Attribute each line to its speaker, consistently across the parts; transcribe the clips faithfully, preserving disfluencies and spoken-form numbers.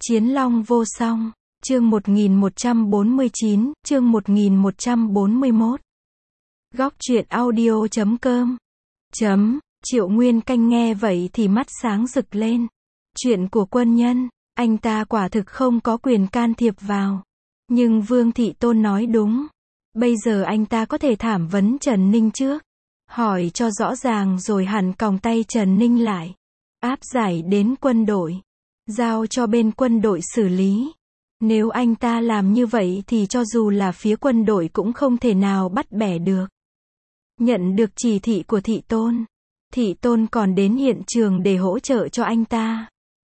Speaker 1: Chiến Long vô song, chương một nghìn một trăm bốn mươi chín, chương một nghìn một trăm bốn mươi mốt. Góc truyện audio chấm com. Chấm, Triệu Nguyên Canh nghe vậy thì mắt sáng rực lên. Chuyện của quân nhân, anh ta quả thực không có quyền can thiệp vào. Nhưng Vương Thị Tôn nói đúng. Bây giờ anh ta có thể thảm vấn Trần Ninh trước. Hỏi cho rõ ràng rồi hẳn còng tay Trần Ninh lại. Áp giải đến quân đội. Giao cho bên quân đội xử lý. Nếu anh ta làm như vậy thì cho dù là phía quân đội cũng không thể nào bắt bẻ được. Nhận được chỉ thị của Thị Tôn. Thị Tôn còn đến hiện trường để hỗ trợ cho anh ta.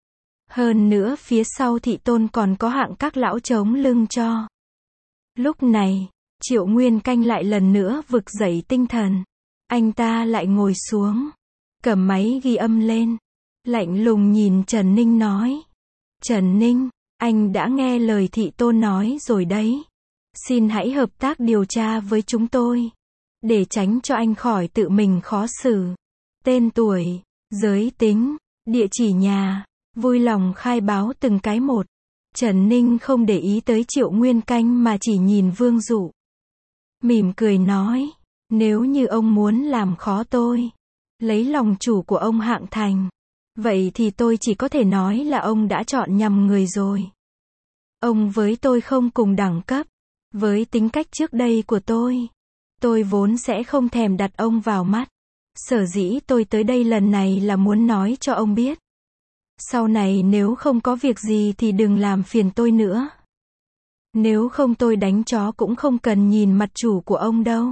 Speaker 1: Hơn nữa phía sau Thị Tôn còn có hạng các lão chống lưng cho. Lúc này, Triệu Nguyên Canh lại lần nữa vực dậy tinh thần. Anh ta lại ngồi xuống. Cầm máy ghi âm lên. Lạnh lùng nhìn Trần Ninh nói. Trần Ninh, anh đã nghe lời Thị Tôn nói rồi đấy. Xin hãy hợp tác điều tra với chúng tôi. Để tránh cho anh khỏi tự mình khó xử. Tên tuổi, giới tính, địa chỉ nhà, vui lòng khai báo từng cái một. Trần Ninh không để ý tới Triệu Nguyên Canh mà chỉ nhìn Vương Dụ. Mỉm cười nói, nếu như ông muốn làm khó tôi, lấy lòng chủ của ông Hạng Thành, vậy thì tôi chỉ có thể nói là ông đã chọn nhầm người rồi. Ông với tôi không cùng đẳng cấp. Với tính cách trước đây của tôi, tôi vốn sẽ không thèm đặt ông vào mắt. Sở dĩ tôi tới đây lần này là muốn nói cho ông biết. Sau này nếu không có việc gì thì đừng làm phiền tôi nữa. Nếu không tôi đánh chó cũng không cần nhìn mặt chủ của ông đâu.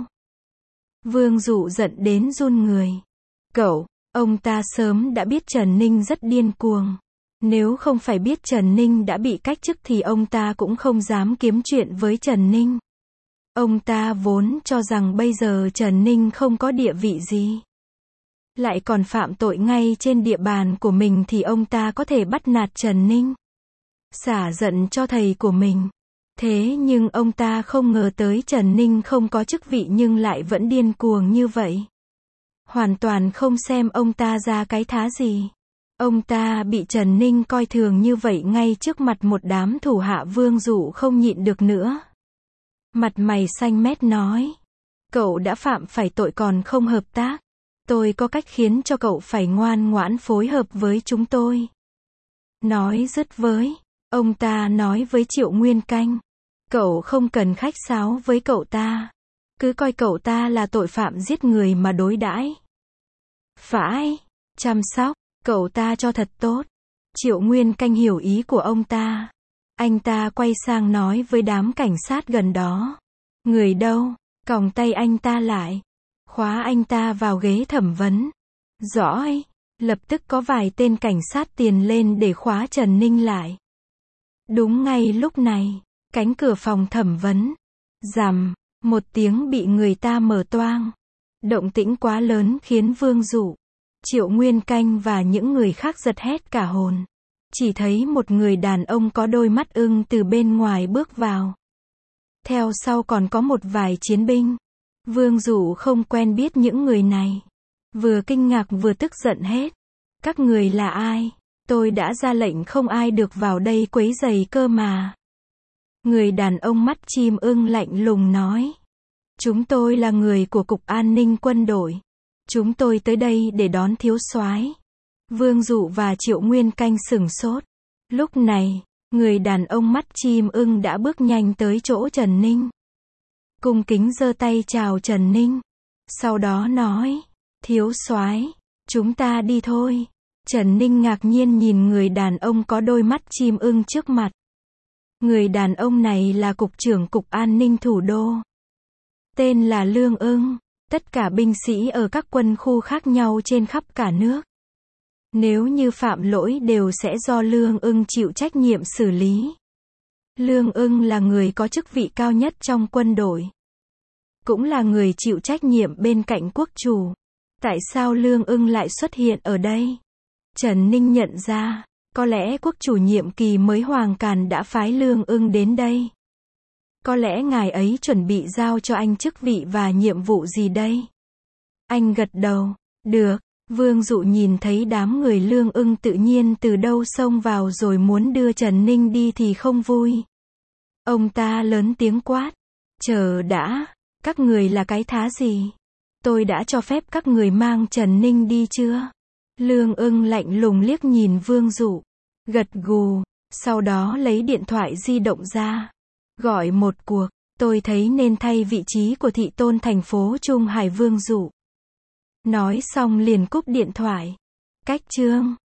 Speaker 1: Vương Dụ giận đến run người. Cậu, ông ta sớm đã biết Trần Ninh rất điên cuồng. Nếu không phải biết Trần Ninh đã bị cách chức thì ông ta cũng không dám kiếm chuyện với Trần Ninh. Ông ta vốn cho rằng bây giờ Trần Ninh không có địa vị gì. Lại còn phạm tội ngay trên địa bàn của mình thì ông ta có thể bắt nạt Trần Ninh. Xả giận cho thầy của mình. Thế nhưng ông ta không ngờ tới Trần Ninh không có chức vị nhưng lại vẫn điên cuồng như vậy. Hoàn toàn không xem ông ta ra cái thá gì. Ông ta bị Trần Ninh coi thường như vậy ngay trước mặt một đám thủ hạ Vương Dụ không nhịn được nữa. Mặt mày xanh mét nói. Cậu đã phạm phải tội còn không hợp tác. Tôi có cách khiến cho cậu phải ngoan ngoãn phối hợp với chúng tôi. Nói dứt với, ông ta nói với Triệu Nguyên Canh. Cậu không cần khách sáo với cậu ta. Cứ coi cậu ta là tội phạm giết người mà đối đãi. Phải, chăm sóc, cậu ta cho thật tốt. Triệu Nguyên Canh hiểu ý của ông ta. Anh ta quay sang nói với đám cảnh sát gần đó. Người đâu, còng tay anh ta lại. Khóa anh ta vào ghế thẩm vấn. Rõ ấy, lập tức có vài tên cảnh sát tiền lên để khóa Trần Ninh lại. Đúng ngay lúc này, cánh cửa phòng thẩm vấn. Rầm, một tiếng bị người ta mở toang. Động tĩnh quá lớn khiến Vương Dụ, Triệu Nguyên Canh và những người khác giật hết cả hồn. Chỉ thấy một người đàn ông có đôi mắt ưng từ bên ngoài bước vào. Theo sau còn có một vài chiến binh. Vương Dụ không quen biết những người này. Vừa kinh ngạc vừa tức giận hết. Các người là ai? Tôi đã ra lệnh không ai được vào đây quấy rầy cơ mà. Người đàn ông mắt chim ưng lạnh lùng nói. Chúng tôi là người của Cục An ninh quân đội. Chúng tôi tới đây để đón thiếu soái. Vương Dụ và Triệu Nguyên Canh sửng sốt. Lúc này, người đàn ông mắt chim ưng đã bước nhanh tới chỗ Trần Ninh. Cung kính giơ tay chào Trần Ninh. Sau đó nói, thiếu soái, chúng ta đi thôi. Trần Ninh ngạc nhiên nhìn người đàn ông có đôi mắt chim ưng trước mặt. Người đàn ông này là Cục trưởng Cục An ninh Thủ đô. Tên là Lương Ưng. Tất cả binh sĩ ở các quân khu khác nhau trên khắp cả nước. Nếu như phạm lỗi đều sẽ do Lương Ưng chịu trách nhiệm xử lý. Lương Ưng là người có chức vị cao nhất trong quân đội. Cũng là người chịu trách nhiệm bên cạnh quốc chủ. Tại sao Lương Ưng lại xuất hiện ở đây? Trần Ninh nhận ra, có lẽ quốc chủ nhiệm kỳ mới Hoàng Càn đã phái Lương Ưng đến đây. Có lẽ ngài ấy chuẩn bị giao cho anh chức vị và nhiệm vụ gì đây? Anh gật đầu, được, Vương Dụ nhìn thấy đám người Lương Ưng tự nhiên từ đâu xông vào rồi muốn đưa Trần Ninh đi thì không vui. Ông ta lớn tiếng quát. Chờ đã, các người là cái thá gì? Tôi đã cho phép các người mang Trần Ninh đi chưa? Lương Ưng lạnh lùng liếc nhìn Vương Dụ, gật gù, sau đó lấy điện thoại di động ra, gọi một cuộc. Tôi thấy nên thay vị trí của thị tôn thành phố Trung Hải. Vương Dụ nói xong liền cúp điện thoại. Cách chương